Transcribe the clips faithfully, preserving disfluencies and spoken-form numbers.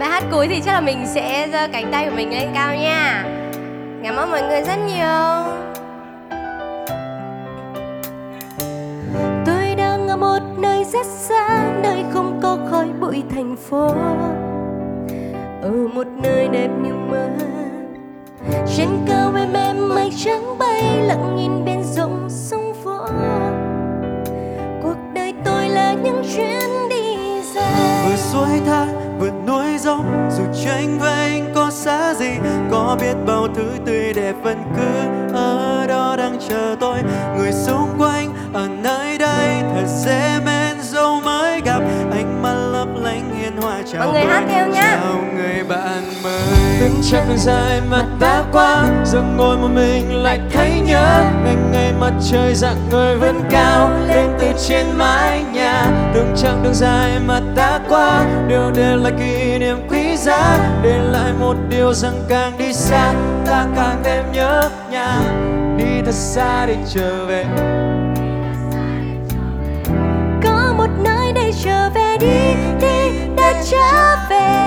Bài hát cuối thì chắc là mình sẽ giơ cánh tay của mình lên cao nha. Cảm ơn mọi người rất nhiều. Tôi đang ở một nơi rất xa, nơi không có khói bụi thành phố, ở một nơi đẹp như mơ. Trên cao em em mây trắng bay, lặng nhìn bên dòng sông phố. Cuộc đời tôi là những chuyến đi dài, vừa xuôi tha vượt núi dốc, dù tranh vênh có xa gì, có biết bao thứ tươi đẹp vẫn cứ ở đó đang chờ tôi. Người xung quanh ở nơi đây thật dễ mến, dẫu mới gặp ánh mắt lấp lánh hiền hòa chào Mọi người hát theo nhá. chào người bạn mới. Từng chặng đường dài mà ta qua, giờ ngồi một mình lại thấy nhớ ngày ngày mặt trời dạng người vẫn cao lên từ trên mái nhà. Từng chặng đường dài mà ta qua đều để lại kỷ niệm quý giá, để lại một điều rằng càng đi xa ta càng thêm nhớ nhà. Đi thật xa để trở về, có một nơi để trở về. Đi đi để trở về.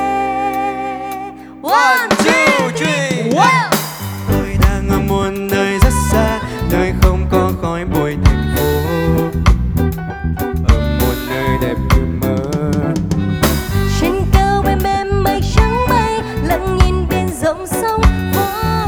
One, two, three, wow. tôi đang ở một nơi rất xa, nơi không có khói bụi thành phố, ở một nơi đẹp như mơ. Trên cao em em mây trắng bay, lặng nhìn bên dòng sông phố.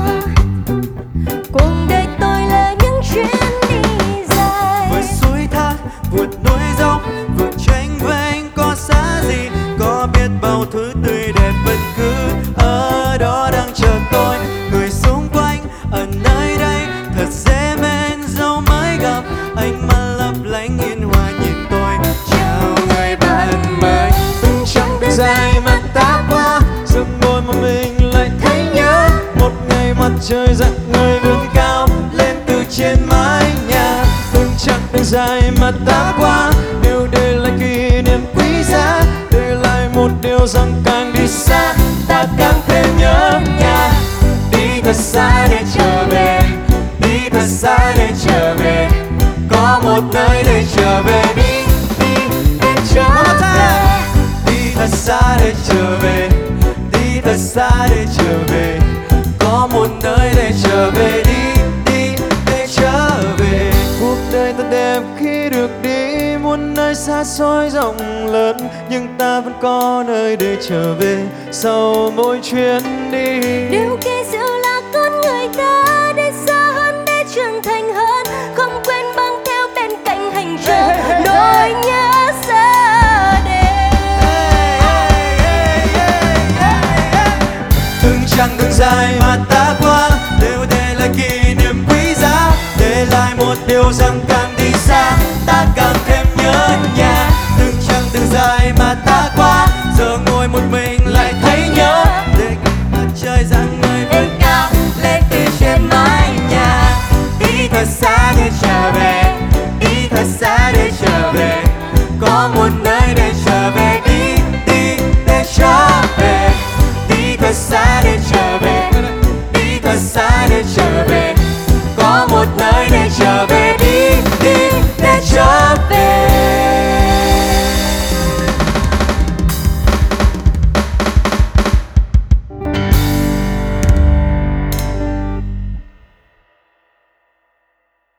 Cuộc đời tôi là những chuyến đi dài, Vượt suối tha vượt núi dốc, vượt tranh vênh có xa gì, có biết bao thứ tươi đẹp vẫn cứ ở đó đang chờ tôi. Người xung quanh ở nơi đây thật dễ mến, dẫu mới gặp ánh mắt lấp lánh hiền hòa nhìn tôi chào người bạn mới. Từng chặng đường dài mà ta qua, giờ ngồi một mình lại thấy nhớ một ngày mặt trời dạng người vươn cao lên từ trên mái nhà. Từng chặng đường dài mà ta qua đều để lại kỷ niệm quý giá, để lại một điều rằng càng đi xa ta càng thêm nhớ nhà. Đi thật xa để trở về, đi thật xa để trở về, có một nơi để trở về. Đi đi để trở về, đi thật xa để trở về, đi thật xa để trở về, có một nơi để trở về. Đi đi để trở về. Cuộc đời thật đẹp khi được đi một nơi xa xôi rộng lớn, nhưng ta vẫn có nơi để trở về sau mỗi chuyến đi. điều kỳ diệu là con người ta để xa hơn, để trưởng thành hơn, không quên mang theo bên cạnh hành trình nỗi nhớ xa đêm. Từng chặng đường dài mà ta qua đều để lại kỷ niệm quý giá, để lại một điều rằng cả